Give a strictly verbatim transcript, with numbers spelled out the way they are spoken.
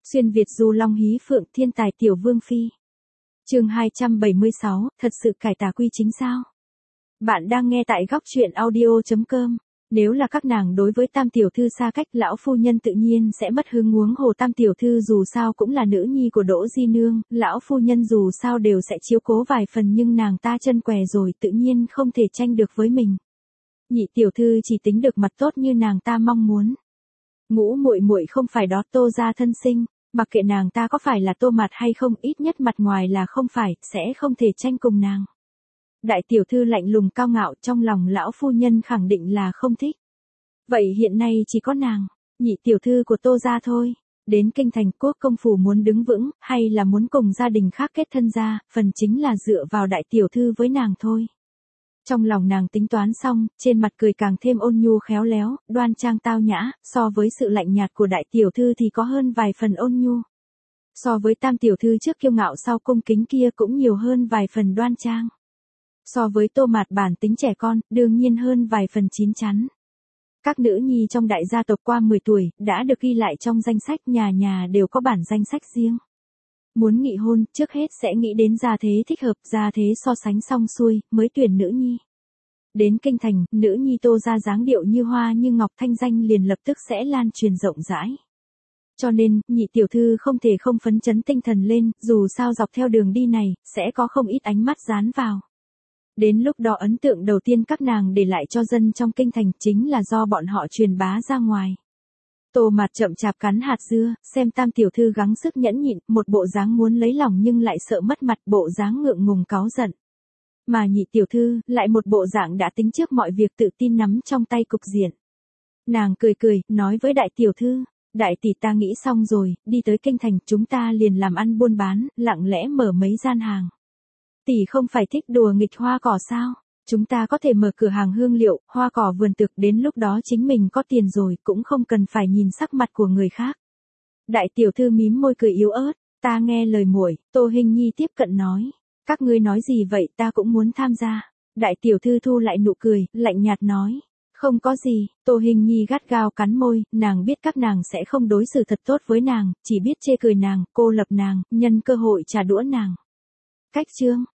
Xuyên Việt du long hí phượng thiên tài tiểu vương phi. Chương hai trăm bảy mươi sáu, thật sự cải tà quy chính sao? Bạn đang nghe tại góc truyện audio chấm com. Nếu là các nàng đối với Tam tiểu thư xa cách, lão phu nhân tự nhiên sẽ mất hứng, huống hồ Tam tiểu thư dù sao cũng là nữ nhi của Đỗ Di nương, lão phu nhân dù sao đều sẽ chiếu cố vài phần, nhưng nàng ta chân què rồi, tự nhiên không thể tranh được với mình. Nhị tiểu thư chỉ tính được mặt tốt như nàng ta mong muốn. Ngũ muội muội không phải đó Tô gia thân sinh, mặc kệ nàng ta có phải là Tô Mạt hay không, ít nhất mặt ngoài là không phải, sẽ không thể tranh cùng nàng. Đại tiểu thư lạnh lùng cao ngạo, trong lòng lão phu nhân khẳng định là không thích. Vậy hiện nay chỉ có nàng, nhị tiểu thư của Tô gia thôi. Đến kinh thành quốc công phủ muốn đứng vững, hay là muốn cùng gia đình khác kết thân gia, phần chính là dựa vào đại tiểu thư với nàng thôi. Trong lòng nàng tính toán xong, trên mặt cười càng thêm ôn nhu khéo léo, đoan trang tao nhã, so với sự lạnh nhạt của đại tiểu thư thì có hơn vài phần ôn nhu. So với Tam tiểu thư trước kiêu ngạo sau cung kính kia cũng nhiều hơn vài phần đoan trang. So với Tô Mạt bản tính trẻ con, đương nhiên hơn vài phần chín chắn. Các nữ nhi trong đại gia tộc qua mười tuổi, đã được ghi lại trong danh sách, nhà nhà đều có bản danh sách riêng. Muốn nghị hôn, trước hết sẽ nghĩ đến gia thế thích hợp, gia thế so sánh xong xuôi, mới tuyển nữ nhi. Đến kinh thành, nữ nhi Tô gia dáng điệu như hoa như ngọc, thanh danh liền lập tức sẽ lan truyền rộng rãi. Cho nên, nhị tiểu thư không thể không phấn chấn tinh thần lên, dù sao dọc theo đường đi này, sẽ có không ít ánh mắt dán vào. Đến lúc đó ấn tượng đầu tiên các nàng để lại cho dân trong kinh thành chính là do bọn họ truyền bá ra ngoài. Tô Mạt chậm chạp cắn hạt dưa, xem Tam tiểu thư gắng sức nhẫn nhịn, một bộ dáng muốn lấy lòng nhưng lại sợ mất mặt, bộ dáng ngượng ngùng cáu giận. Mà nhị tiểu thư, lại một bộ dạng đã tính trước mọi việc, tự tin nắm trong tay cục diện. Nàng cười cười, nói với đại tiểu thư, đại tỷ ta nghĩ xong rồi, đi tới kinh thành, chúng ta liền làm ăn buôn bán, lặng lẽ mở mấy gian hàng. Tỷ không phải thích đùa nghịch hoa cỏ sao? Chúng ta có thể mở cửa hàng hương liệu, hoa cỏ vườn thực, đến lúc đó chính mình có tiền rồi, cũng không cần phải nhìn sắc mặt của người khác. Đại tiểu thư mím môi cười yếu ớt, ta nghe lời muội. Tô Hình Nhi tiếp cận nói, các ngươi nói gì vậy, ta cũng muốn tham gia. Đại tiểu thư thu lại nụ cười, lạnh nhạt nói, không có gì. Tô Hình Nhi gắt gao cắn môi, nàng biết các nàng sẽ không đối xử thật tốt với nàng, chỉ biết chê cười nàng, cô lập nàng, nhân cơ hội trả đũa nàng. Cách chương